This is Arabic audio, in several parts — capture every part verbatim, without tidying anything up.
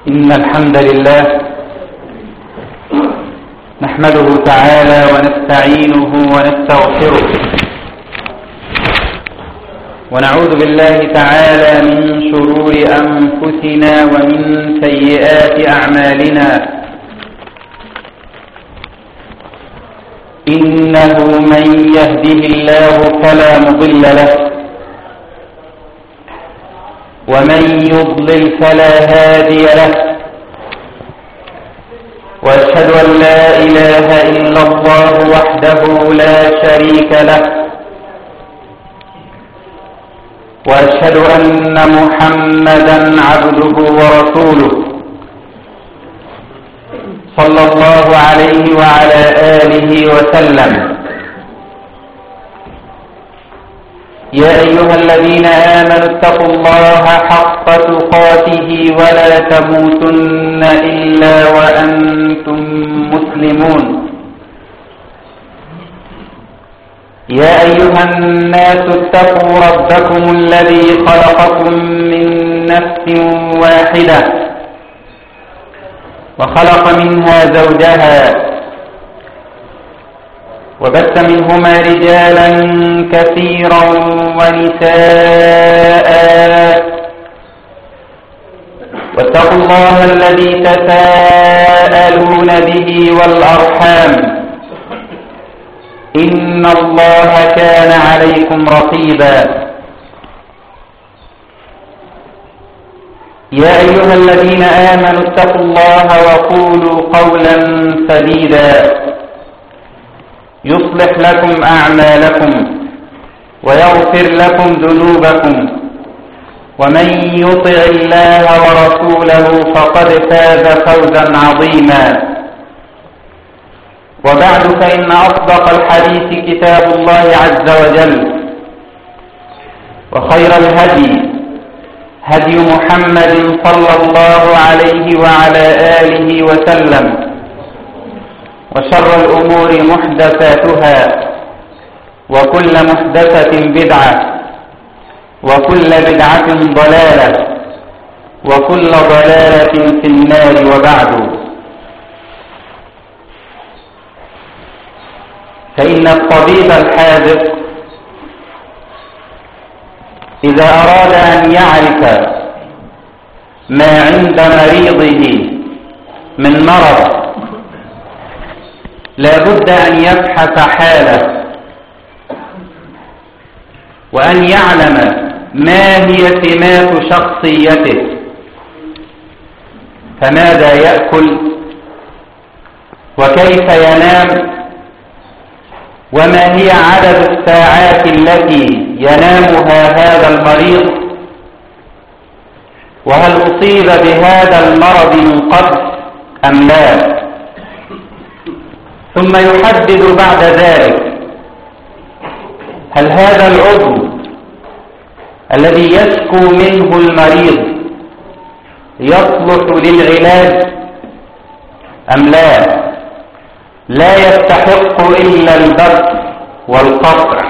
إن الحمد لله نحمده تعالى ونستعينه ونستغفره ونعوذ بالله تعالى من شرور أنفسنا ومن سيئات أعمالنا إنه من يهده الله فلا مضل له ومن يضلل فلا هادي له وأشهد أن لا إله إلا الله وحده لا شريك له وأشهد أن محمدا عبده ورسوله صلى الله عليه وعلى آله وسلم. يا أيها الذين آمنوا اتقوا الله حق تقاته ولا تموتن إلا وأنتم مسلمون. يا أيها الناس اتقوا ربكم الذي خلقكم من نفس واحدة وخلق منها زوجها وبث منهما رجالا كثيرا ونساء واتقوا الله الذي تساءلون به والأرحام إن الله كان عليكم رقيبا. يا أيها الذين آمنوا اتقوا الله وقولوا قولا سديدا يصلح لكم أعمالكم ويغفر لكم ذنوبكم ومن يطع الله ورسوله فقد فاز فوزا عظيما. وبعد فإن أصدق الحديث كتاب الله عز وجل وخير الهدي هدي محمد صلى الله عليه وعلى آله وسلم وشر الأمور محدثاتها وكل محدثة بدعة وكل بدعة ضلالة وكل ضلالة في النار. وبعد، فإن الطبيب الحاذق إذا أراد أن يعرف ما عند مريضه من مرض لا بد أن يبحث حاله وأن يعلم ما هي سمات شخصيته، فماذا يأكل وكيف ينام وما هي عدد الساعات التي ينامها هذا المريض وهل أصيب بهذا المرض من قبل أم لا، ثم يحدد بعد ذلك هل هذا العضو الذي يشكو منه المريض يصلح للعلاج أم لا، لا يستحق إلا البث والقطع.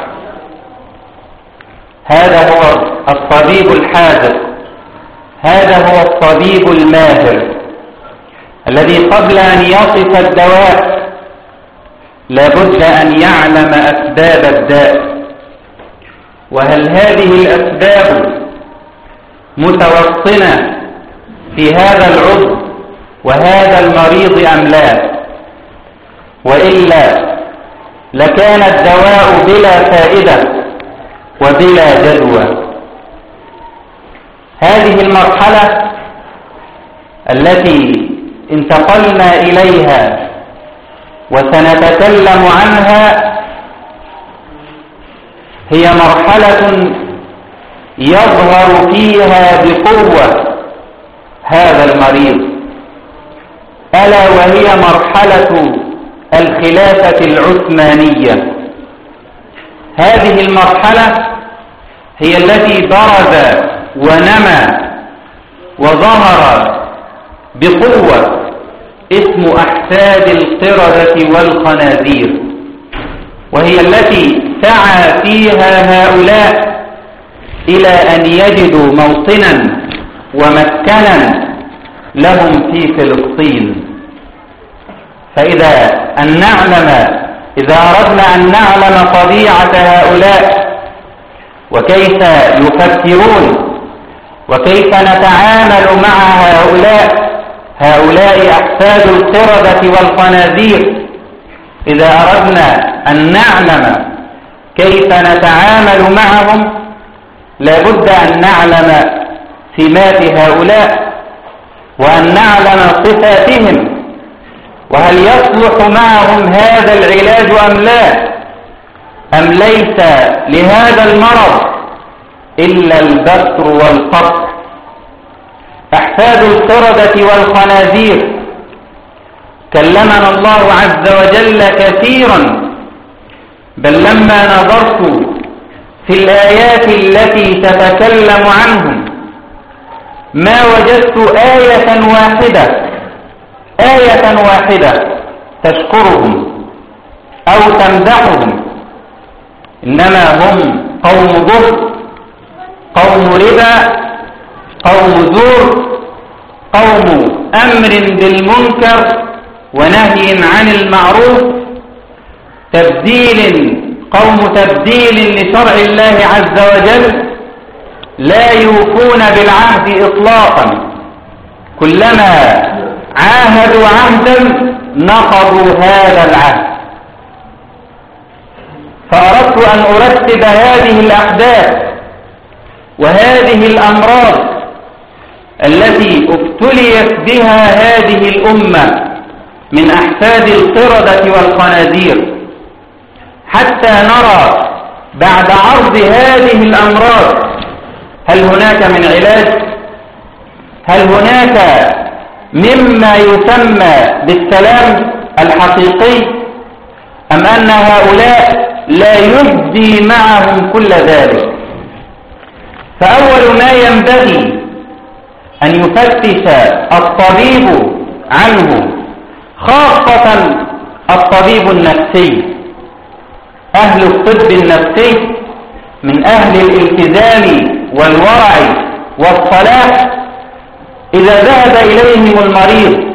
هذا هو الطبيب الحاذق، هذا هو الطبيب الماهر الذي قبل أن يصف الدواء لابد أن يعلم أسباب الداء، وهل هذه الأسباب متوطنة في هذا العضو وهذا المريض أم لا، وإلا لكان الدواء بلا فائدة وبلا جدوى. هذه المرحلة التي انتقلنا إليها وسنتكلم عنها هي مرحلة يظهر فيها بقوة هذا المريض، ألا وهي مرحلة الخلافة العثمانية. هذه المرحلة هي التي برز ونمى وظهر بقوة اسم أحفاد القردة والخنازير، وهي التي سعى فيها هؤلاء إلى أن يجدوا موطنا ومسكنا لهم في فلسطين. فإذا أن نعلم إذا أردنا أن نعلم طبيعة هؤلاء وكيف يفكرون وكيف نتعامل مع هؤلاء هؤلاء أحفاد القردة والخنازير، إذا أردنا أن نعلم كيف نتعامل معهم لابد أن نعلم سمات هؤلاء وأن نعلم صفاتهم، وهل يصلح معهم هذا العلاج أم لا، أم ليس لهذا المرض إلا البتر والقتل. أحفاد القردة والخنازير كلمنا الله عز وجل كثيرا، بل لما نظرت في الآيات التي تتكلم عنهم ما وجدت آية واحدة آية واحدة تشكرهم أو تمدحهم، إنما هم قوم ضر، قوم ربا، قوم زور، قوم أمر بالمنكر ونهي عن المعروف، تبديل قوم تبديل لشرع الله عز وجل، لا يوفون بالعهد إطلاقا، كلما عاهدوا عهدا نقضوا هذا العهد. فأردت أن أرتب هذه الأحداث وهذه الأمراض التي ابتليت بها هذه الأمة من أحفاد القردة والخنازير، حتى نرى بعد عرض هذه الأمراض هل هناك من علاج؟ هل هناك مما يسمى بالسلام الحقيقي، أم أن هؤلاء لا يجدي معهم كل ذلك؟ فأول ما ينبغي أن يفتش الطبيب عنه، خاصة الطبيب النفسي، أهل الطب النفسي من أهل الالتزام والورع والصلاح، إذا ذهب إليهم المريض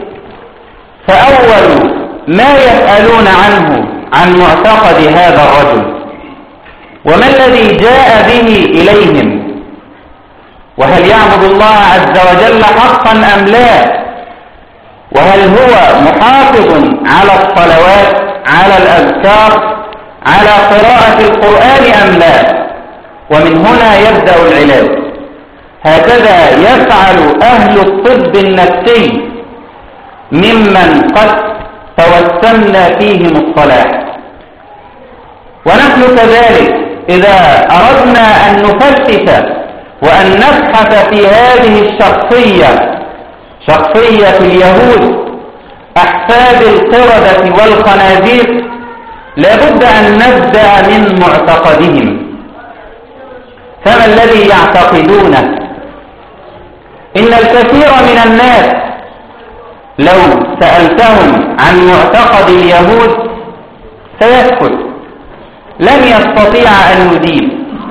فأول ما يسألون عنه عن معتقد هذا الرجل، وما الذي جاء به إليهم، وهل يعبد الله عز وجل حقا أم لا، وهل هو محافظ على الصلوات، على الأذكار، على قراءة القرآن أم لا. ومن هنا يبدأ العلاج. هكذا يفعل أهل الطب النفسي ممن قد توسمنا فيهم الصلاح. ونحن كذلك إذا أردنا أن نفتش وأن نبحث في هذه الشخصية، شخصية اليهود أحفاد القردة والخنازير، لابد أن نبدأ من معتقدهم. فما الذي يعتقدونه؟ إن الكثير من الناس لو سألتهم عن معتقد اليهود سيسكت، لن يستطيع أن يجيب.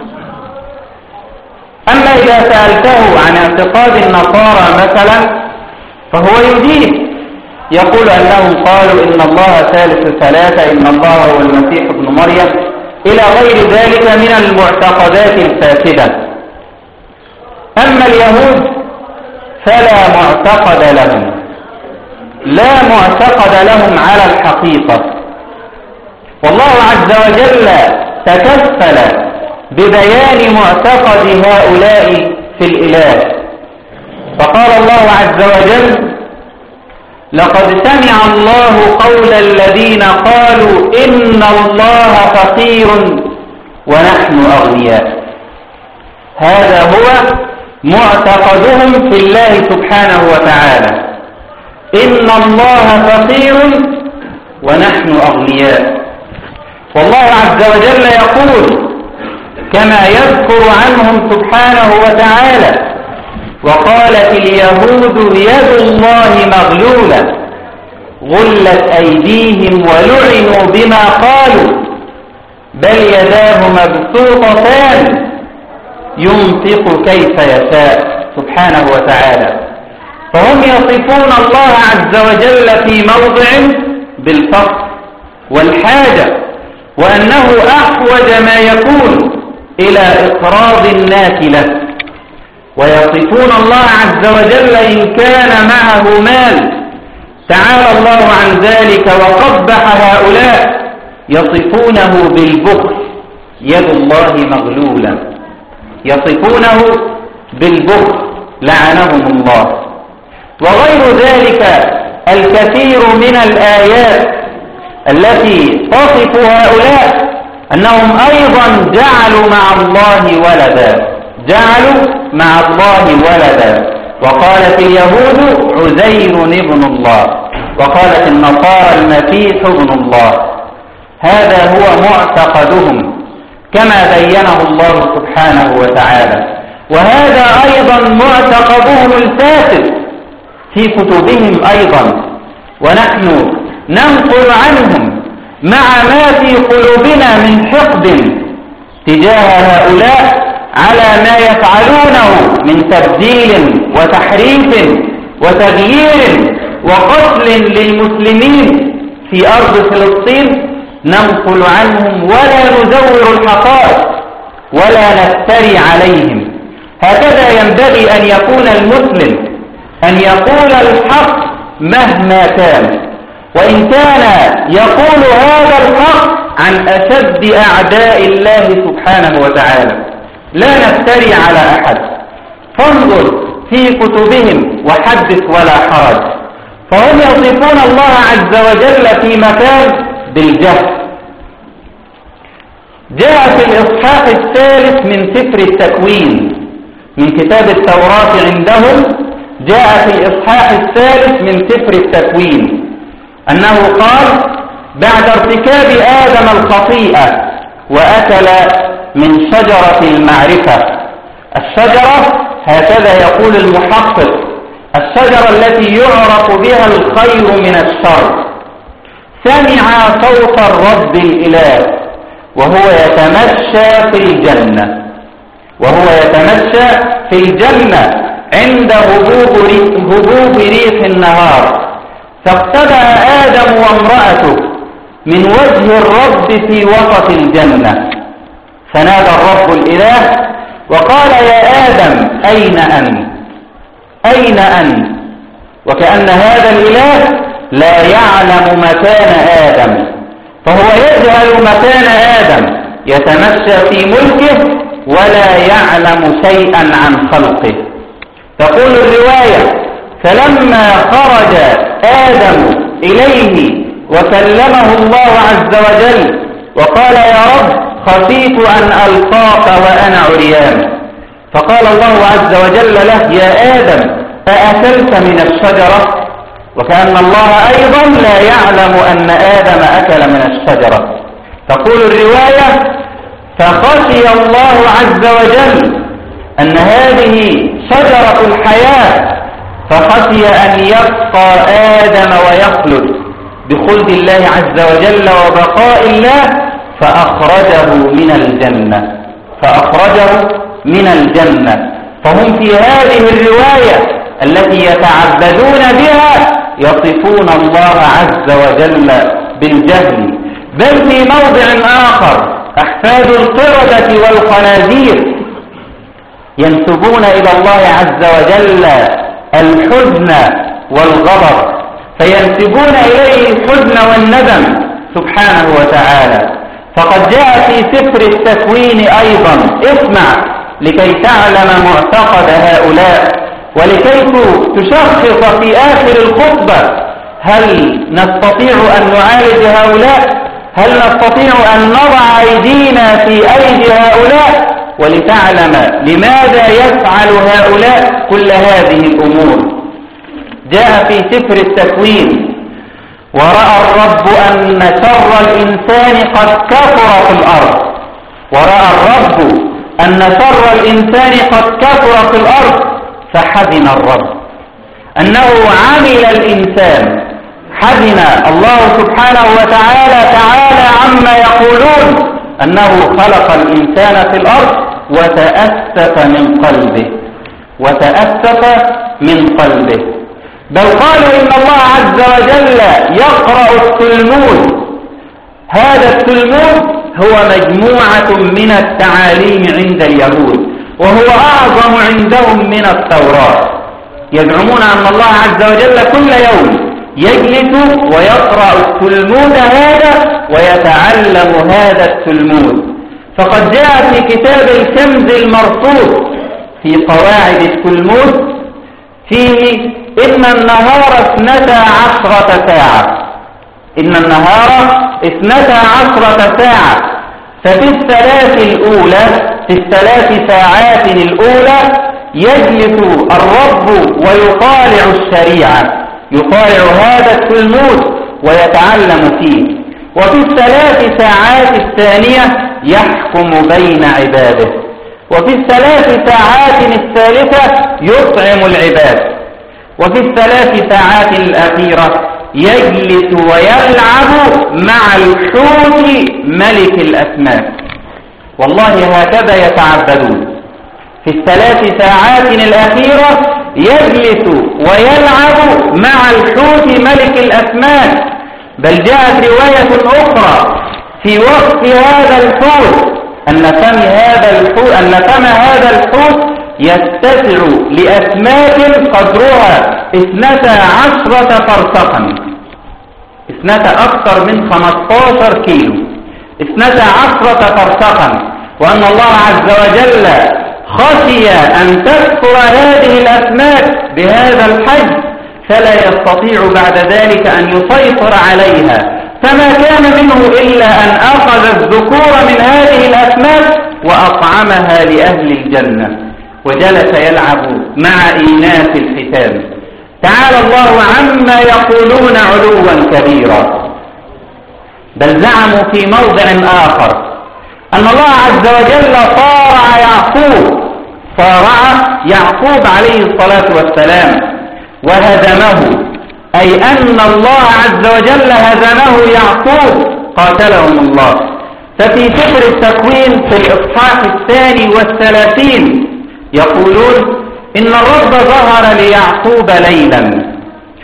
أما إذا سألته عن اعتقاد النصارى مثلا فهو يجيب، يقول أنهم قالوا إن الله ثالث ثلاثة، إن الله هو المسيح ابن مريم، إلى غير ذلك من المعتقدات الفاسدة. أما اليهود فلا معتقد لهم، لا معتقد لهم على الحقيقة. والله عز وجل تكفل ببيان معتقد هؤلاء في الإله، فقال الله عز وجل: لقد سمع الله قول الذين قالوا إن الله فقير ونحن أغنياء. هذا هو معتقدهم في الله سبحانه وتعالى، إن الله فقير ونحن أغنياء. والله عز وجل يقول كما يذكر عنهم سبحانه وتعالى: وقالت اليهود يد الله مغلولة غلت أيديهم ولعنوا بما قالوا بل يداه مبسوطتان ينفق كيف يشاء. سبحانه وتعالى. فهم يصفون الله عز وجل في موضع بالفقر والحاجة، وأنه أحوج ما يكون إلى إقراض الناس له، ويصفون الله عز وجل إن كان معه مال. تعالى الله عن ذلك وقبح هؤلاء، يصفونه بالبخل، يد الله مغلولة، يصفونه بالبخل لعنهم الله. وغير ذلك الكثير من الآيات التي تصف هؤلاء أنهم أيضا جعلوا مع الله ولدا، جعلوا مع الله ولدا. وقالت اليهود عزير ابن الله، وقالت النصارى المسيح ابن الله. هذا هو معتقدهم كما بينه الله سبحانه وتعالى، وهذا أيضا معتقدهم الفاسد في كتبهم أيضا، ونحن ننقل عنهم مع ما في قلوبنا من حقد تجاه هؤلاء على ما يفعلونه من تبديل وتحريف وتغيير وقتل للمسلمين في أرض فلسطين. ننقل عنهم ولا نزور الحقائق ولا نفتري عليهم. هكذا ينبغي أن يكون المسلم، أن يقول الحق مهما كان، وإن كان يقول هذا الحق عن أشد أعداء الله سبحانه وتعالى. لا نفتري على أحد. فانظر في كتبهم وحدث ولا حرج. فهم يصفون الله عز وجل في مكان بالجهل. جاء في الإصحاح الثالث من سفر التكوين من كتاب التوراة عندهم، جاء في الإصحاح الثالث من سفر التكوين أنه قال: بعد ارتكاب آدم الخطيئة وأكل من شجرة المعرفة. الشجرة هكذا يقول المحقق، الشجرة التي يعرف بها الخير من الشر. سمع صوت الرب الإله وهو يتمشى في الجنة، وهو يتمشى في الجنة عند هبوب هبوب ريح النهار. فاقتدأ آدم وامرأته من وجه الرب في وسط الجنة، فنادى الرب الإله وقال: يا آدم أين أنت؟ أين أنت؟ وكأن هذا الإله لا يعلم مكان آدم، فهو يجهل مكان آدم، يتمشى في ملكه ولا يعلم شيئا عن خلقه. تقول الرواية: فلما خرج آدم إليه وكلمه الله عز وجل وقال: يا رب خشيت أن ألقاك وأنا عريان. فقال الله عز وجل له: يا آدم أأكلت من الشجرة؟ وكأن الله أيضا لا يعلم أن آدم أكل من الشجرة. تقول الرواية: فخشي الله عز وجل أن هذه شجرة الحياة، فخشي أن يبقى آدم ويخلد بخلد الله عز وجل وبقاء الله، فأخرجه من الجنة فأخرجه من الجنة. فهم في هذه الرواية التي يتعبدون بها يصفون الله عز وجل بالجهل. بل في موضع آخر أحفاد القردة والخنازير ينسبون إلى الله عز وجل الحزن والغضب، فينسبون إليه الحزن والندم سبحانه وتعالى. فقد جاء في سفر التكوين أيضا، اسمع لكي تعلم معتقد هؤلاء ولكي تشخص في آخر الخطبة هل نستطيع أن نعالج هؤلاء، هل نستطيع أن نضع أيدينا في أيدي هؤلاء، ولتعلم لماذا يفعل هؤلاء كل هذه الأمور. جاء في سفر التكوين: ورأى الرب أن شر الإنسان قد كثر في الأرض. ورأى الرب أن شر الإنسان قد كثر في الأرض، فحزن الرب أنه عمل الإنسان. حزن الله سبحانه وتعالى تعالى عما يقولون أنه خلق الإنسان في الأرض، وتأسف من قلبه وتأسف من قلبه. بل قالوا إن الله عز وجل يقرأ التلمود. هذا التلمود هو مجموعة من التعاليم عند اليهود، وهو أعظم عندهم من التوراة. يزعمون أن الله عز وجل كل يوم يجلس ويقرأ التلمود هذا ويتعلم هذا التلمود. فقد جاء في كتاب الكنز المرصود في قواعد التلمود فيه إن النهار اثنتا عشرة ساعة، إن النهار اثنتا عشرة ساعة، ففي الثلاث الأولى في الثلاث ساعات الأولى يجلس الرب ويطالع الشريعة، يطالع هذا التلمود ويتعلم فيه. وفي الثلاث ساعات الثانية يحكم بين عباده. وفي الثلاث ساعات الثالثة يطعم العباد. وفي الثلاث ساعات الأخيرة يجلس ويلعب مع الحوت ملك الأسماك. والله هكذا يتعبدون. في الثلاث ساعات الأخيرة يجلس ويلعب مع الحوت ملك الأسماك. بل جاءت رواية أخرى في وقت هذا الحوت أن فم هذا الحوت أن فم هذا الحوت يتسع لأسماك قدرها اثنتا عشرة فرسخا، اثنتا أكثر من خمستاشر كيلو، اثنتا عشرة فرسخا. وأن الله عز وجل خشي أن تكثر هذه الأسماك بهذا الحجم فلا يستطيع بعد ذلك أن يسيطر عليها، فما كان منه إلا أن أخذ الذكور من هذه الأسماك وأطعمها لأهل الجنة، وجلس يلعب مع إيناس الختام. تعالى الله عما يقولون علوا كبيرا. بل زعموا في موضع آخر أن الله عز وجل صارع يعقوب، صارع يعقوب عليه الصلاة والسلام وهزمه، أي أن الله عز وجل هزمه يعقوب قاتلهم الله. ففي سفر التكوين في الإصحاح الثاني والثلاثين يقولون إن الرب ظهر ليعقوب ليلا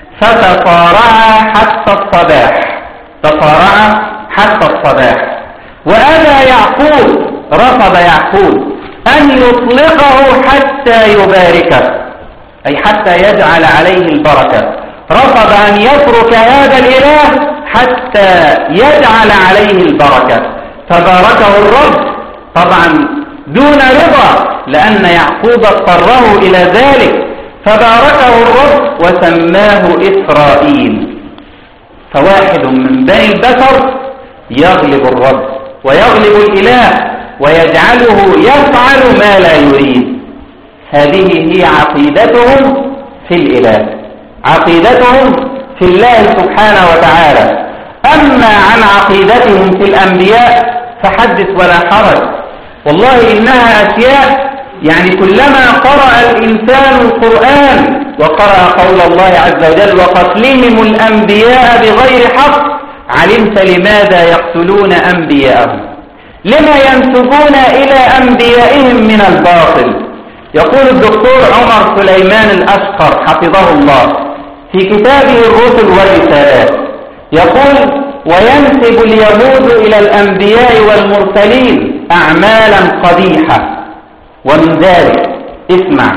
فتصارع حتى الصباح، تصارع حتى الصباح. وأبى يعقوب، رفض يعقوب أن يطلقه حتى يباركه، أي حتى يجعل عليه البركة. رفض أن يترك هذا الإله حتى يجعل عليه البركة، فباركه الرب طبعا دون رضا لأن يعقوب اضطره إلى ذلك، فباركه الرب وسماه إسرائيل. فواحد من بني البشر يغلب الرب ويغلب الإله ويجعله يفعل ما لا يريد. هذه هي عقيدتهم في الإله، عقيدتهم في الله سبحانه وتعالى. أما عن عقيدتهم في الأنبياء فحدث ولا حرج. والله إنها أشياء يعني كلما قرأ الإنسان القرآن وقرأ قول الله عز وجل وقتلهم الأنبياء بغير حق علمت لماذا يقتلون أنبياءهم، لما ينسبون إلى أنبيائهم من الباطل. يقول الدكتور عمر سليمان الأشقر حفظه الله في كتابه الرسل والرسالات، يقول وينسب اليهود إلى الأنبياء والمرسلين أعمالا قبيحة، ومن ذلك اسمع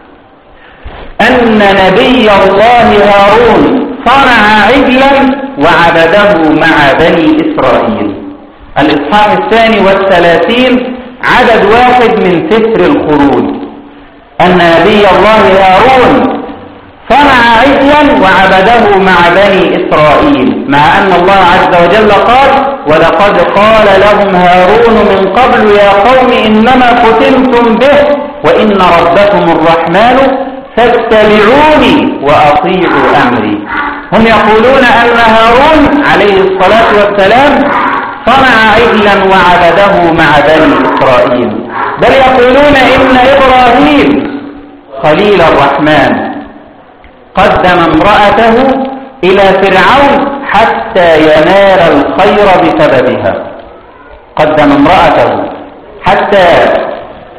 أن نبي الله هارون صنع عجلا وعبده مع بني إسرائيل. الإصحاح الثاني والثلاثين عدد واحد من سفر الخروج. أن نبي الله هارون صنع عجلا وعبده مع بني إسرائيل، مع أن الله عز وجل قال ولقد قال لهم هارون من قبل يا قوم إنما فتنتم به وإن ربكم الرحمن فاتبعوني وأطيعوا أمري. هم يقولون أن هارون عليه الصلاة والسلام صنع عجلا وعبده مع بني إسرائيل، بل يقولون إن إبراهيم خليل الرحمن قدم امرأته إلى فرعون حتى ينال الخير بسببها، قدم امرأته حتى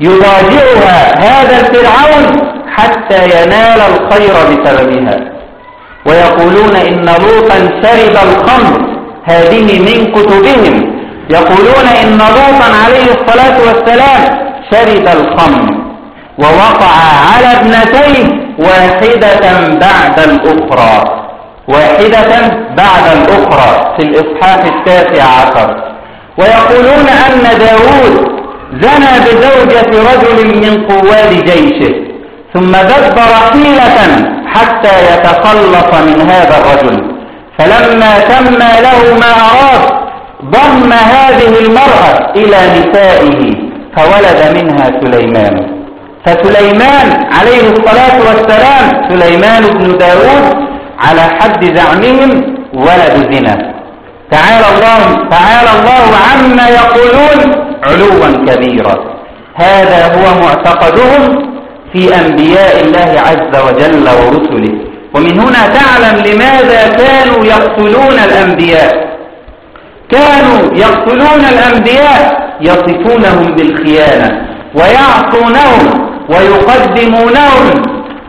يضاجعها هذا الفرعون حتى ينال الخير بسببها. ويقولون إن لوطا شرب الخمر، هذه من كتبهم، يقولون إن لوطا عليه الصلاة والسلام شرب الخمر ووقع على ابنتيه واحدة بعد الأخرى، واحدة بعد الأخرى في الإصحاح التاسع عشر. ويقولون أن داود زنى بزوجة رجل من قواد جيشه ثم دبر حيلة حتى يتخلص من هذا الرجل، فلما تم له ما أراد ضم هذه المرأة إلى نسائه فولد منها سليمان. فسليمان عليه الصلاة والسلام سليمان بن داود على حد زعمهم ولد زنا. تعالى الله, تعالى الله عما يقولون علوا كبيرا. هذا هو معتقدهم في أنبياء الله عز وجل ورسله. ومن هنا تعلم لماذا كانوا يقتلون الأنبياء. كانوا يقتلون الأنبياء يصفونهم بالخيانة ويعصونهم ويقدمونهم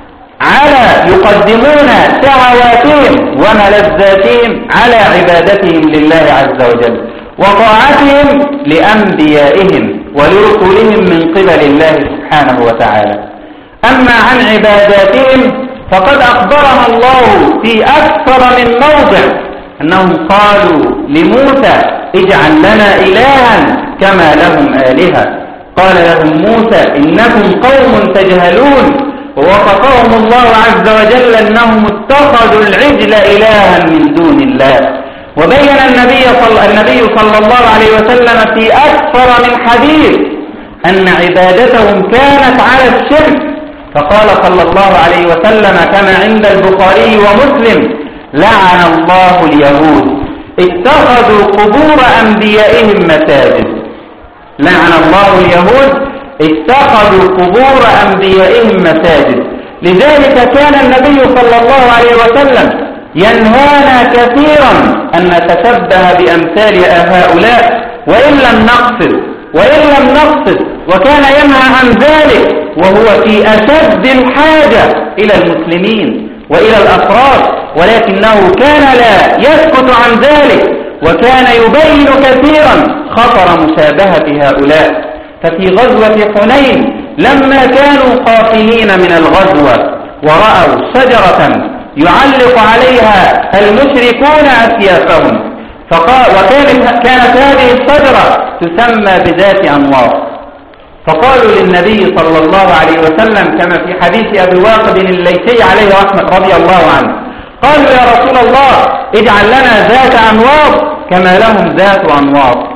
على يقدمون شهواتهم وملذاتهم على عبادتهم لله عز وجل وطاعتهم لأنبيائهم ولرسلهم من قبل الله سبحانه وتعالى. أما عن عباداتهم فقد أخبرنا الله في أكثر من موضع أنهم قالوا لموسى اجعل لنا إلها كما لهم آلهة. قال لهم موسى إنكم قوم تجهلون، ووصفهم الله عز وجل أنهم اتخذوا العجل إلها من دون الله. وبين النبي صلى, النبي صلى الله عليه وسلم في أكثر من حديث أن عبادتهم كانت على الشرك، فقال صلى الله عليه وسلم كما عند البخاري ومسلم لعن الله اليهود اتخذوا قبور أنبيائهم مساجد. لعن الله اليهود اتخذوا قبور أنبيائهم مساجد. لذلك كان النبي صلى الله عليه وسلم ينهانا كثيرا أن نتشبه بأمثال هؤلاء وإن لم نقصد وإن لم نقصد وكان ينهى عن ذلك وهو في أشد الحاجة إلى المسلمين وإلى الأفراد، ولكنه كان لا يسكت عن ذلك وكان يبين كثيرا خطر مشابهة هؤلاء. ففي غزوة حنين لما كانوا قافلين من الغزوة ورأوا شجرة يعلق عليها المشركون أسيافهم، فقال وكانت كانت هذه الشجرة تسمى بذات أنواط، فقالوا للنبي صلى الله عليه وسلم كما في حديث أبي واقد الليثي عليه رحمة رضي الله عنه، قالوا يا رسول الله اجعل لنا ذات أنواط كما لهم ذات أنواط.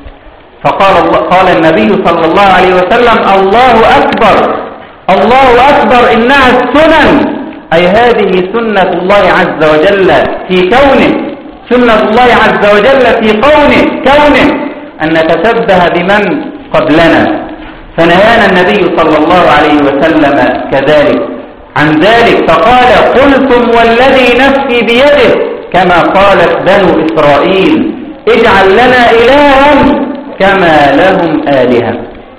فقال الله قال النبي صلى الله عليه وسلم الله أكبر الله أكبر إنها السنن، أي هذه سنة الله عز وجل في كونه، سنة الله عز وجل في كونه كونه أن نتشبه بمن قبلنا. فنهانا النبي صلى الله عليه وسلم كذلك عن ذلك، فقال قلتم والذي نفسي بيده كما قالت بنو إسرائيل اجعل لنا إلها كما لهم آلهة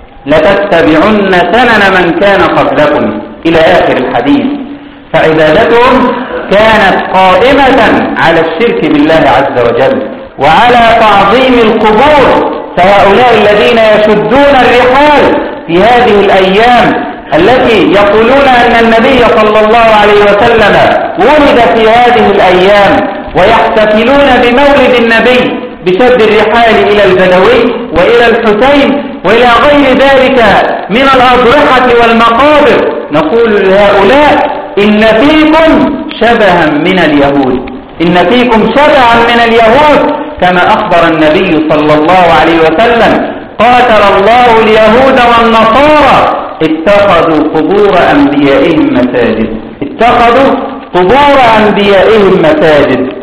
لتتبعن سنن من كان قبلكم إلى آخر الحديث. فعبادتهم كانت قائمة على الشرك بالله عز وجل وعلى تعظيم القبور. فهؤلاء الذين يشدون الرحال في هذه الأيام التي يقولون أن النبي صلى الله عليه وسلم ولد في هذه الأيام ويحتفلون بمولد النبي بشد الرحال إلى البدوي وإلى الحسين وإلى غير ذلك من الأضرحة والمقابر، نقول لهؤلاء إن فيكم شبها من اليهود، إن فيكم شبها من اليهود كما أخبر النبي صلى الله عليه وسلم قاتل الله اليهود والنصارى اتخذوا قبور أنبيائهم مساجد اتخذوا قبور أنبيائهم مساجد.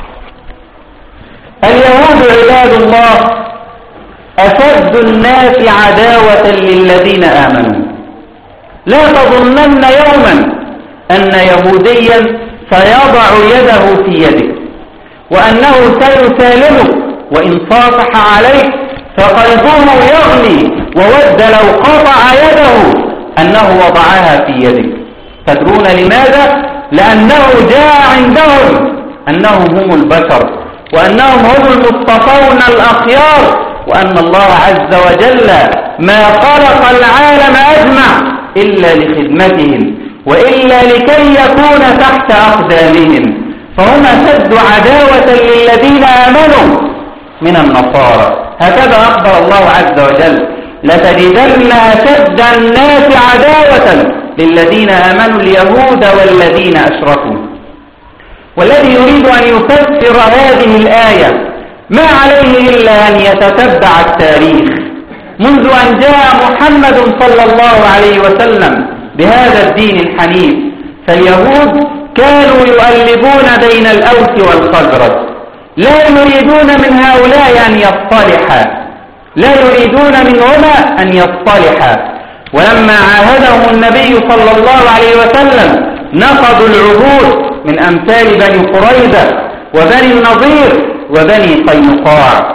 اليهود عباد الله أشد الناس عداوة للذين آمنوا. لا تظنن يوما أن يهوديا سيضع يده في يدك وأنه سيسالمك وإن صافح عليك فقلبه يغلي وود لو قطع يده أنه وضعها في يدك. تدرون لماذا؟ لأنه جاء عندهم أنهم هم البشر، وأنهم هم المصطفون الأخيار، وأن الله عز وجل ما خلق العالم أجمع إلا لخدمتهم وإلا لكي يكون تحت أقدامهم، فهم أشد عداوة للذين آمنوا من النصارى. هكذا أخبر الله عز وجل: لتجدن أشد الناس عداوة للذين آمنوا اليهود والذين أشركوا. والذي يريد أن يفسر هذه الآية ما عليه إلا أن يتتبع التاريخ منذ أن جاء محمد صلى الله عليه وسلم بهذا الدين الحنيف. فاليهود كانوا يؤلبون بين الأوس والخزرج، لا يريدون من هؤلاء أن يصطلحا، لا يريدون منهما أن يصطلحا. ولما عاهدهم النبي صلى الله عليه وسلم نقضوا العهود من أمثال بني قريظة وبني النضير وبني قينقاع،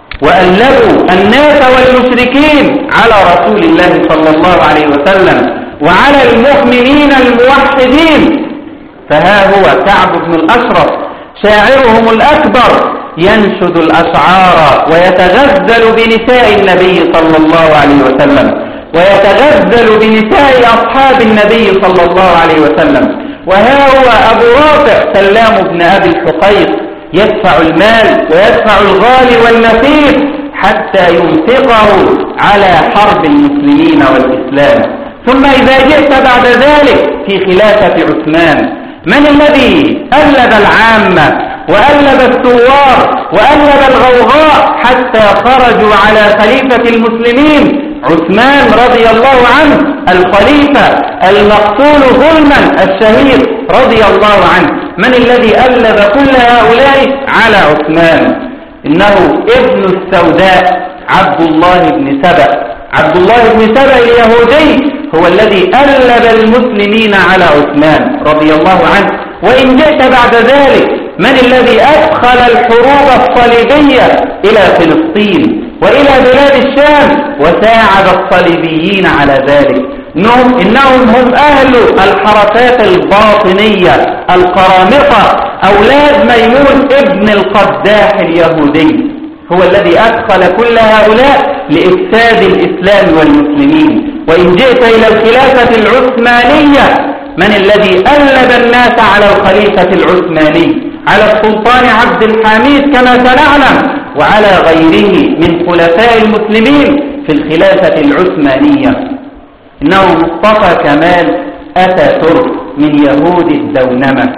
وألبوا الناس والمشركين على رسول الله صلى الله عليه وسلم وعلى المؤمنين الموحدين. فها هو كعب بن الأشرف شاعرهم الأكبر ينشد الأشعار ويتغزل بنساء النبي صلى الله عليه وسلم، ويتغزل بنساء أصحاب النبي صلى الله عليه وسلم. وها هو أبو رافع سلام بن أبي الحقيق يدفع المال ويدفع الغالي والنفيس حتى ينفقه على حرب المسلمين والإسلام. ثم إذا جئت بعد ذلك في خلافة عثمان، من الذي ألب العامة وألب الثوار وألب الغوغاء حتى خرجوا على خليفة المسلمين؟ عثمان رضي الله عنه، الخليفة المقتول ظلما الشهيد رضي الله عنه. من الذي ألب كل هؤلاء على عثمان؟ إنه ابن السوداء عبد الله بن سبأ. عبد الله بن سبأ اليهودي هو الذي ألب المسلمين على عثمان رضي الله عنه. وإن جئت بعد ذلك، من الذي أدخل الحروب الصليبية إلى فلسطين وإلى بلاد الشام وساعد الصليبيين على ذلك؟ إنهم, إنهم هم أهل الحركات الباطنية القرامطة، أولاد ميمون ابن القداح اليهودي، هو الذي أدخل كل هؤلاء لإفساد الإسلام والمسلمين. وإن جئت إلى الخلافة العثمانية، من الذي ألب الناس على الخليفة العثماني؟ على السلطان عبد الحميد كما سنعلم، وعلى غيره من خلفاء المسلمين في الخلافة العثمانية. إنه مصطفى كمال أتاتورك من يهود الدونمة،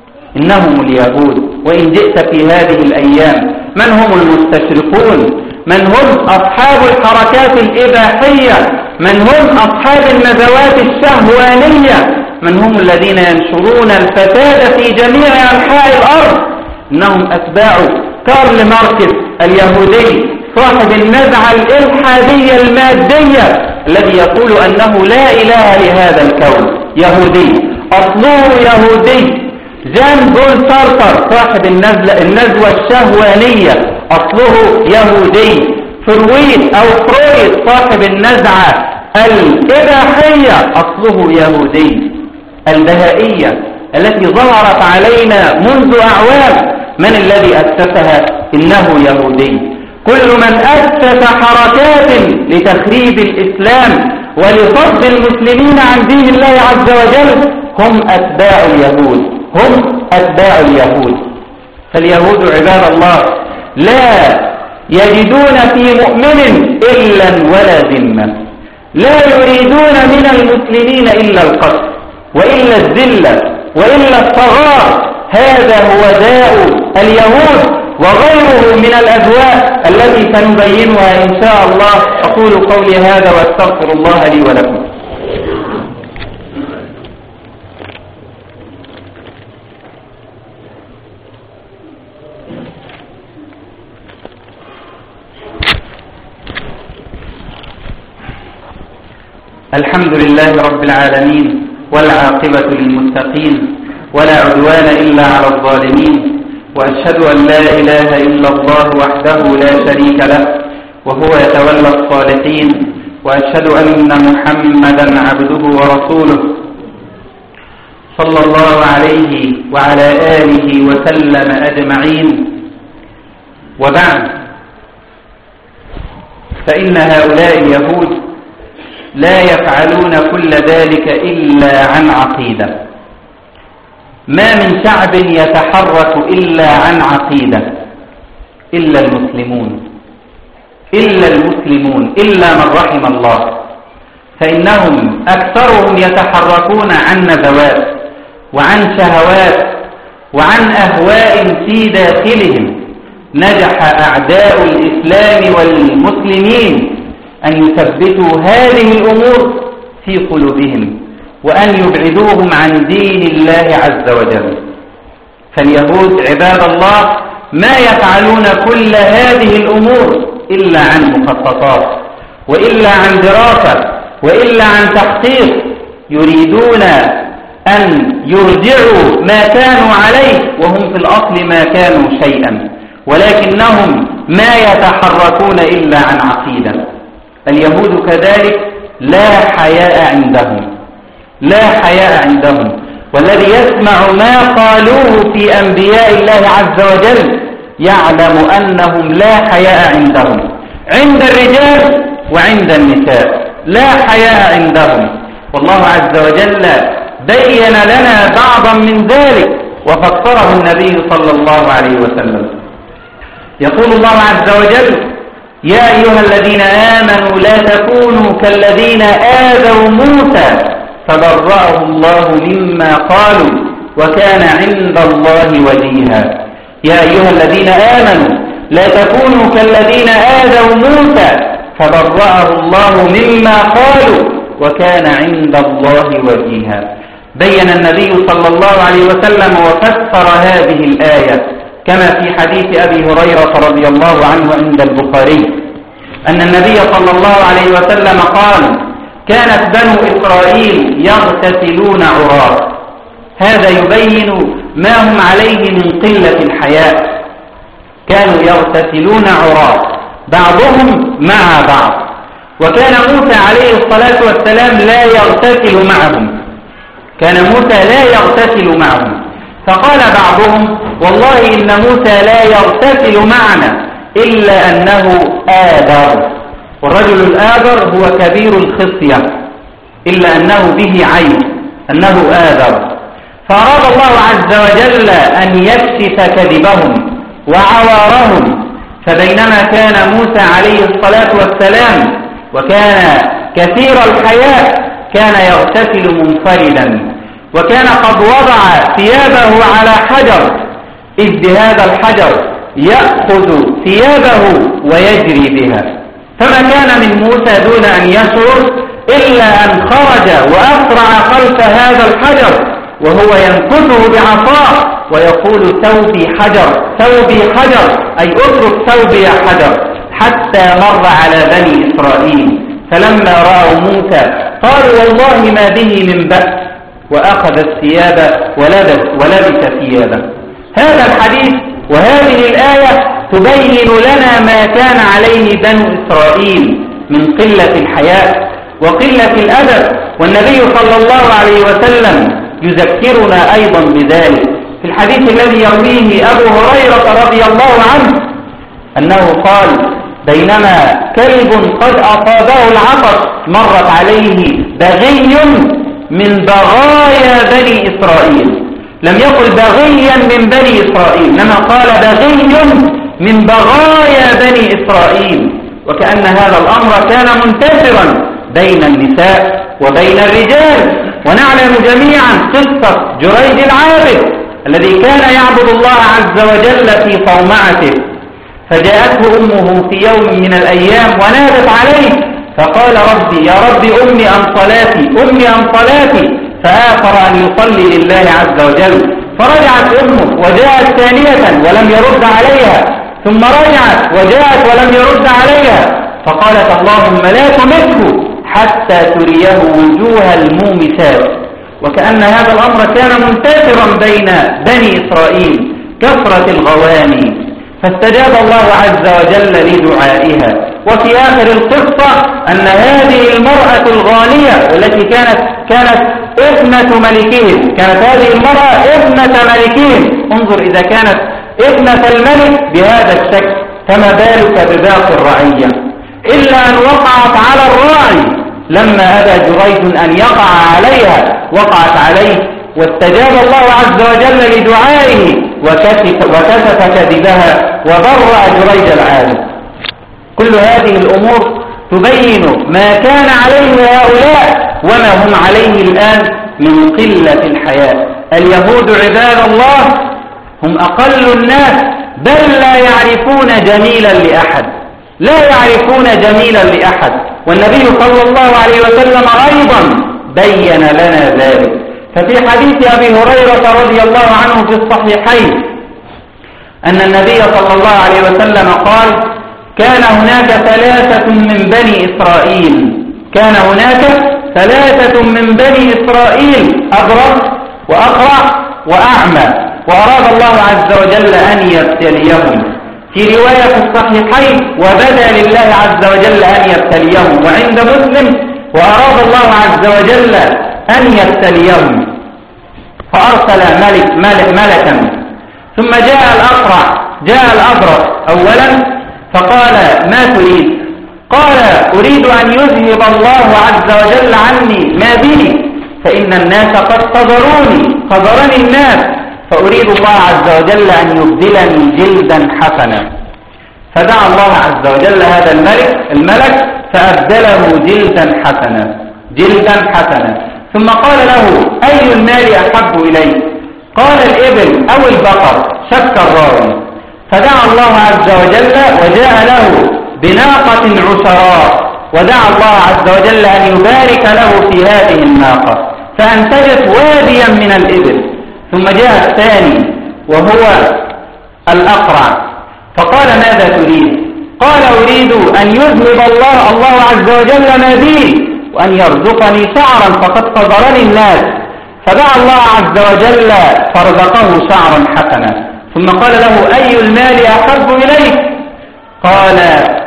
إنهم اليهود. وإن جئت في هذه الأيام، من هم المستشرقون؟ من هم أصحاب الحركات الإباحية؟ من هم أصحاب النزوات الشهوانية؟ من هم الذين ينشرون الفساد في جميع أنحاء الأرض؟ إنهم أتباع كارل ماركس اليهودي صاحب النزعة الإلحادية المادية الذي يقول أنه لا إله لهذا الكون. يهودي أصله يهودي. جان بول سارتر صاحب النزوة الشهوانية أصله يهودي. فرويد أو فرويد صاحب النزعة الإباحية أصله يهودي. البهائية التي ظهرت علينا منذ أعوام، من الذي أسسها؟ إنه يهودي. كل من أسس حركات لتخريب الإسلام ولصد المسلمين عن دين الله عز وجل هم أتباع اليهود، هم أتباع اليهود. فاليهود عباد الله لا يجدون في مؤمن إلا ولا ذمة، لا يريدون من المسلمين إلا القتل وإلا الذلة وإلا الصغار. هذا هو داء اليهود وغيره من الأدواء التي سنبينها إن شاء الله. أقول قولي هذا وأستغفر الله لي ولكم. الحمد لله رب العالمين، والعاقبة للمتقين، ولا عدوان إلا على الظالمين، وأشهد أن لا إله إلا الله وحده لا شريك له وهو يتولى الصالحين، وأشهد أن محمدا عبده ورسوله صلى الله عليه وعلى آله وسلم أجمعين، وبعد، فإن هؤلاء اليهود لا يفعلون كل ذلك إلا عن عقيدة. ما من شعب يتحرك إلا عن عقيدة إلا المسلمون إلا المسلمون إلا من رحم الله، فإنهم أكثرهم يتحركون عن نزوات وعن شهوات وعن أهواء في داخلهم. نجح أعداء الإسلام والمسلمين أن يثبتوا هذه الأمور في قلوبهم وأن يبعدوهم عن دين الله عز وجل. فاليهود عباد الله ما يفعلون كل هذه الأمور إلا عن مخططات وإلا عن دراسة وإلا عن تحقيق، يريدون أن يرجعوا ما كانوا عليه وهم في الأصل ما كانوا شيئا، ولكنهم ما يتحركون إلا عن عقيدة. اليهود كذلك لا حياء عندهم لا حياء عندهم والذي يسمع ما قالوه في أنبياء الله عز وجل يعلم أنهم لا حياء عندهم عند الرجال وعند النساء، لا حياء عندهم. والله عز وجل بين لنا بعضا من ذلك وفسره النبي صلى الله عليه وسلم. يقول الله عز وجل: يا أيها الذين آمنوا لا تكونوا كالذين آذوا موسى فبرأه الله مما قالوا وكان عند الله وجيها. يا أيها الذين آمنوا لا تكونوا كالذين آذوا موسى فبرأه الله مما قالوا وكان عند الله وجيها. بين النبي صلى الله عليه وسلم وفسر هذه الآية كما في حديث أبي هريرة رضي الله عنه عند البخاري أن النبي صلى الله عليه وسلم قال: كانت بنو إسرائيل يغتسلون عراة. هذا يبين ما هم عليه من قلة الحياء. كانوا يغتسلون عراة بعضهم مع بعض، وكان موسى عليه الصلاة والسلام لا يغتسل معهم كان موسى لا يغتسل معهم فقال بعضهم: والله إن موسى لا يغتسل معنا إلا أنه آذر. والرجل الآذر هو كبير الخصية، إلا أنه به عيب، أنه آذر. فأراد الله عز وجل أن يكشف كذبهم وعوارهم. فبينما كان موسى عليه الصلاة والسلام وكان كثير الحياء كان يغتسل منفردا، وكان قد وضع ثيابه على حجر، إذ بهذا الحجر يأخذ ثيابه ويجري بها. فما كان من موسى دون أن يشعر إلا أن خرج وأسرع خلف هذا الحجر وهو ينكثه بعصاه ويقول: ثوبي حجر ثوبي حجر، أي اترك ثوبي يا حجر، حتى مر على بني إسرائيل فلما رأوا موسى قالوا: والله ما به من بأس، وأخذ الثياب ولبس, ولبس ثيابه. هذا الحديث وهذه الآية تبين لنا ما كان عليه بنو إسرائيل من قلة الحياء وقلة الأدب، والنبي صلى الله عليه وسلم يذكرنا أيضا بذلك في الحديث الذي يرويه أبو هريرة رضي الله عنه أنه قال: بينما كلب قد أصابه العطش مرت عليه بغي من بغايا بني إسرائيل. لم يقل بغيا من بني إسرائيل، لما قال بغي من بغايا بني إسرائيل. وكأن هذا الأمر كان منتشرا بين النساء وبين الرجال. ونعلم جميعا قصة جريج العابد الذي كان يعبد الله عز وجل في صومعته، فجاءته أمه في يوم من الأيام ونادت عليه فقال: ربي يا ربي أمي عن صلاتي أمي عن صلاتي، فآخر أن يصلي لله عز وجل. فرجعت أمه وجاءت ثانية ولم يرد عليها، ثم رجعت وجاءت ولم يرد عليها، فقالت: اللهم لا تمته حتى تريه وجوه المومسات. وكأن هذا الأمر كان منتشرا بين بني إسرائيل، كثرة الغواني. فاستجاب الله عز وجل لدعائها وفي آخر القصة أن هذه المرأة الغالية التي كانت كانت ابنة ملكهم، كانت هذه المرأة ابنة ملكهم، انظر إذا كانت ابنة الملك بهذا الشكل فما بالك بباقي الرعية، إلا أن وقعت على الراعي لما أبى جريج أن يقع عليها وقعت عليه، واستجاب الله عز وجل لدعائه وكشف, وكشف كذبها وبرأ جريج العالم. كل هذه الأمور تبين ما كان عليه هؤلاء وما هم عليه الآن من قلة الحياء. اليهود عباد الله هم أقل الناس، بل لا يعرفون جميلا لأحد، لا يعرفون جميلا لأحد، والنبي صلى الله عليه وسلم أيضا بين لنا ذلك. ففي حديث أبي هريرة رضي الله عنه في الصحيحين أن النبي صلى الله عليه وسلم قال: كان هناك ثلاثة من بني إسرائيل كان هناك ثلاثة من بني إسرائيل أبرص وأقرع وأعمى، وأراد الله عز وجل أن يبتليهم. في رواية في الصحيحين: وبدا لله عز وجل أن يبتليهم. وعند مسلم: وأراد الله عز وجل أن يبتليهم فأرسل ملك ملك ملكا. ثم جاء الأقرع جاء الأبرص أولا فقال: ما تريد؟ قال: أريد أن يذهب الله عز وجل عني ما بي، فإن الناس قد قدروني قدرني الناس، فأريد الله عز وجل أن يبدلني جلدا حسنا. فدعا الله عز وجل هذا الملك الملك فأبدله جلدا حسنا جلدا حسنا ثم قال له: أي المال أحب إليك؟ قال: الإبل أو البقر، شك الراوي. فدعا الله عز وجل وجاء له بناقة عشراء، ودعا الله عز وجل أن يبارك له في هذه الناقة فأنتجت واديا من الإبل. ثم جاء الثاني وهو الأقرع فقال: ماذا تريد؟ قال: أريد أن يذهب الله الله عز وجل ما بي وأن يرزقني شعرا فقد قدرني الناس. فدعا الله عز وجل فرزقه شعرا حسنا. ثم قال له: أي المال أحب إليك؟ قال: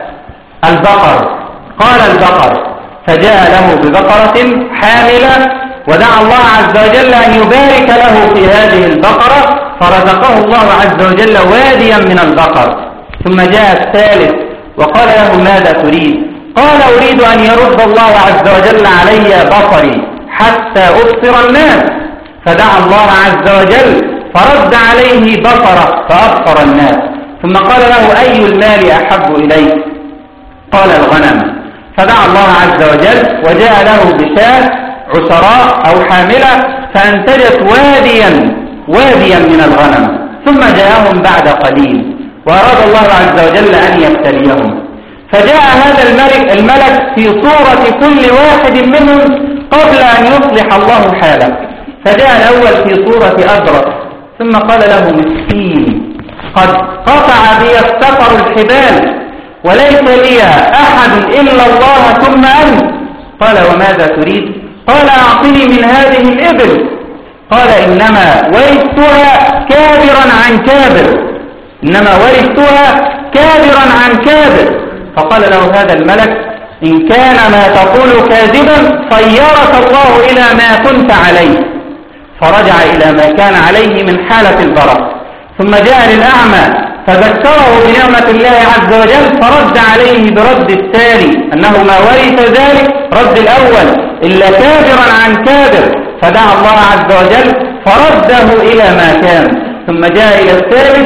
البقر. قال: البقر. فجاء له ببقرة حاملة ودعا الله عز وجل أن يبارك له في هذه البقرة فرزقه الله عز وجل واديا من البقر. ثم جاء الثالث وقال له: ماذا تريد؟ قال: أريد أن يرد الله عز وجل علي بصري حتى أبصر الناس. فدعا الله عز وجل فرد عليه بصره فأبصر الناس. ثم قال له: أي المال أحب إليك؟ قال: الغنم. فدعا الله عز وجل وجاء له بشاة عشراء أو حاملة فأنتجت واديا واديا من الغنم. ثم جاءهم بعد قليل وأراد الله عز وجل أن يبتليهم. فجاء هذا الملك الملك في صورة كل واحد منهم قبل أن يصلح الله حاله. فجاء الأول في صورة أبرص ثم قال له: مسكين، قد قطع بي السفر الحبال وليس لي أحد إلا الله ثم أنت. قال: وماذا تريد؟ قال: أعطني من هذه الإبل. قال: إنما ورثتها كابرا عن كابر إنما ورثتها كابرا عن كابر. فقال له هذا الملك: إن كان ما تقول كاذبا صيرك الله إلى ما كنت عليه. فرجع إلى ما كان عليه من حالة البرص. ثم جاء للأعمى فذكره بنعمة الله عز وجل فرد عليه برد الثاني أنه ما ورث ذلك رد الأول إلا كابرا عن كابر. فدعا الله عز وجل فرده إلى ما كان. ثم جاء إلى الثالث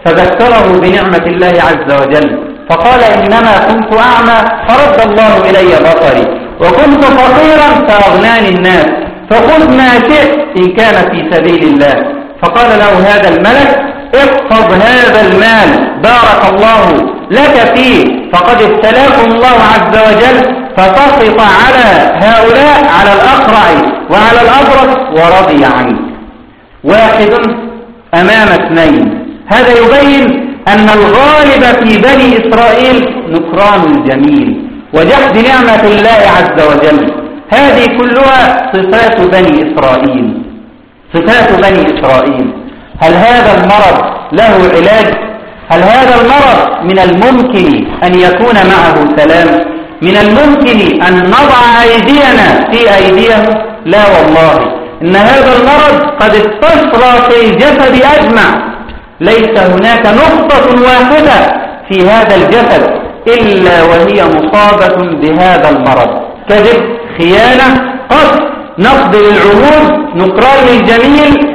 فذكره بنعمة الله عز وجل فقال: إنما كنت أعمى فرد الله إلي بصري، وكنت فقيرا فأغناني الناس، فخذ ما شئت إن كان في سبيل الله. فقال له هذا الملك: احفظ هذا المال بارك الله لك فيه، فقد ابتلاكم الله عز وجل فسخط على هؤلاء على الأقرع وعلى الأبرص ورضي عنك. واحد أمام اثنين. هذا يبين أن الغالب في بني إسرائيل نكران الجميل وجحد نعمة الله عز وجل. هذه كلها صفات بني إسرائيل صفات بني إسرائيل. هل هذا المرض له علاج؟ هل هذا المرض من الممكن أن يكون معه سلام؟ من الممكن أن نضع أيدينا في أيديهم؟ لا والله، إن هذا المرض قد استشرى في الجسد أجمع، ليس هناك نقطة واحدة في هذا الجسد إلا وهي مصابة بهذا المرض. كذب، خيانة، قتل، نقض للعهود، نكران للجميل،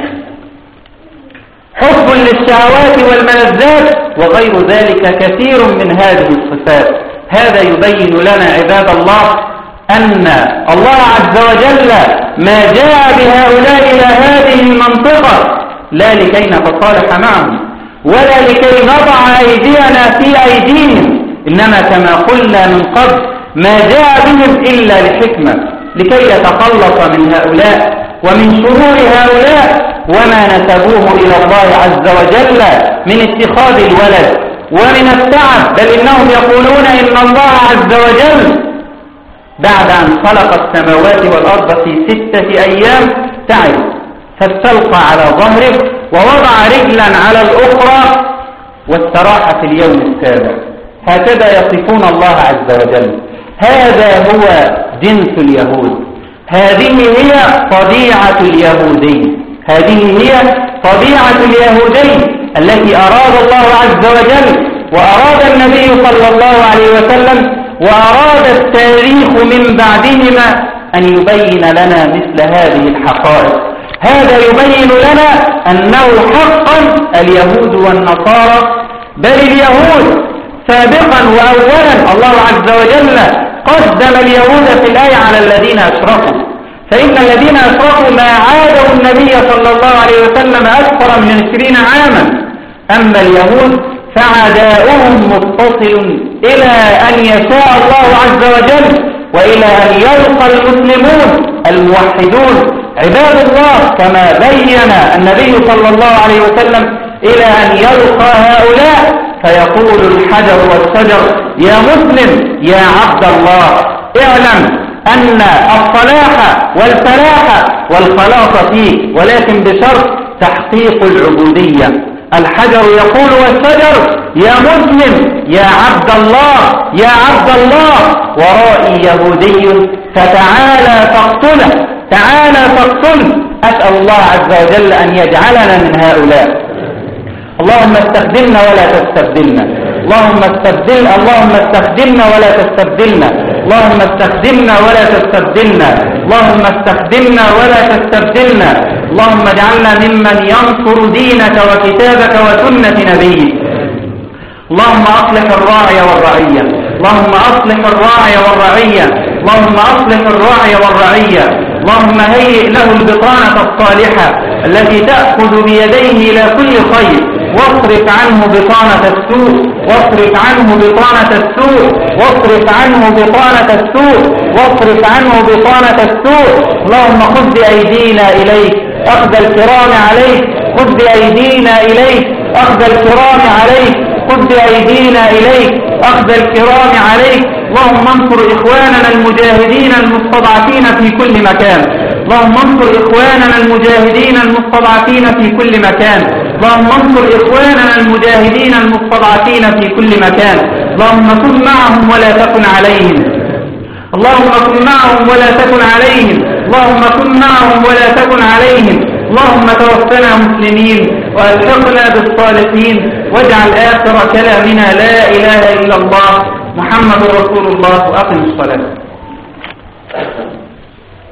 حب للشهوات والملذات وغير ذلك، كثير من هذه الصفات. هذا يبين لنا عباد الله أن الله عز وجل ما جاء بهؤلاء إلى هذه المنطقة لا لكي نتصالح معهم ولا لكي نضع أيدينا في أيديهم، إنما كما قلنا من قبل ما جاء بهم إلا لحكمة، لكي يتخلص من هؤلاء ومن شرور هؤلاء وما نسبوه إلى الله عز وجل من اتخاذ الولد ومن التعب. بل إنهم يقولون إن الله عز وجل بعد أن خلق السماوات والأرض في ستة أيام تعب فاستلقى على ظهره ووضع رجلا على الأخرى واستراح في اليوم السابع. هكذا يصفون الله عز وجل. هذا هو جنس اليهود، هذه هي طبيعة اليهودي، هذه هي طبيعة اليهودي التي أراد الله عز وجل وأراد النبي صلى الله عليه وسلم وأراد التاريخ من بعدهما أن يبين لنا مثل هذه الحقائق. هذا يبين لنا أنه حقا اليهود والنصارى، بل اليهود سابقا وأولا الله عز وجل قدم اليهود في الآية على الذين أشركوا، فإن الذين أشركوا ما عادوا النبي صلى الله عليه وسلم أكثر من عشرين عاما، أما اليهود فعداؤهم متصل إلى أن يشاء الله عز وجل وإلى أن يلقى المسلمون الموحدون عباد الله كما بين النبي صلى الله عليه وسلم إلى أن يلقى هؤلاء فيقول الحجر والشجر يا مسلم يا عبد الله اعلم أن الصلاح والفلاح والخلاص فيك، ولكن بشرط تحقيق العبودية. الحجر يقول والشجر يا مسلم يا عبد الله يا عبد الله، ورائي يهودي فتعالى فاقتله تعالى فاقتله. أسأل الله عز وجل أن يجعلنا من هؤلاء. اللهم استخدمنا ولا تستبدلنا، اللهم استبدل اللهم استخدمنا ولا تستبدلنا، اللهم استخدمنا ولا تستبدلنا، اللهم استخدمنا ولا تستبدلنا، اللهم اجعلنا ممن ينصر دينك وكتابك وسنة نبيك. اللهم أصلح الراعي والرعية، اللهم أصلح الراعي والرعية، اللهم أصلح الراعي والرعية، اللهم هيئ له البطانة الصالحة التي تأخذ بيديه إلى كل خير، واصرف عنه بطانة السوء، واصرف عنه بطانة السوء، واصرف عنه بطانة السوء، واصرف عنه بطانة السوء. اللهم خذ بأيدينا إليك أخذ الكرام عليك، خذ بأيدينا إليك أخذ الكرام عليك، خذ بأيدينا إليك أخذ الكرام عليك. اللهم انصر إخواننا المجاهدين المستضعفين في كل مكان، اللهم انصر إخواننا المجاهدين المستضعفين في كل مكان، اللهم انصر إخواننا المجاهدين المستضعفين في كل مكان. اللهم كن معهم ولا تكن عليهم، اللهم كن معهم ولا تكن عليهم، اللهم كن معهم ولا تكن عليهم. اللهم توفنا مسلمين وألحقنا بالصالحين، واجعل آخر كلامنا لا إله إلا الله محمد رسول الله. وأقم الصلاة.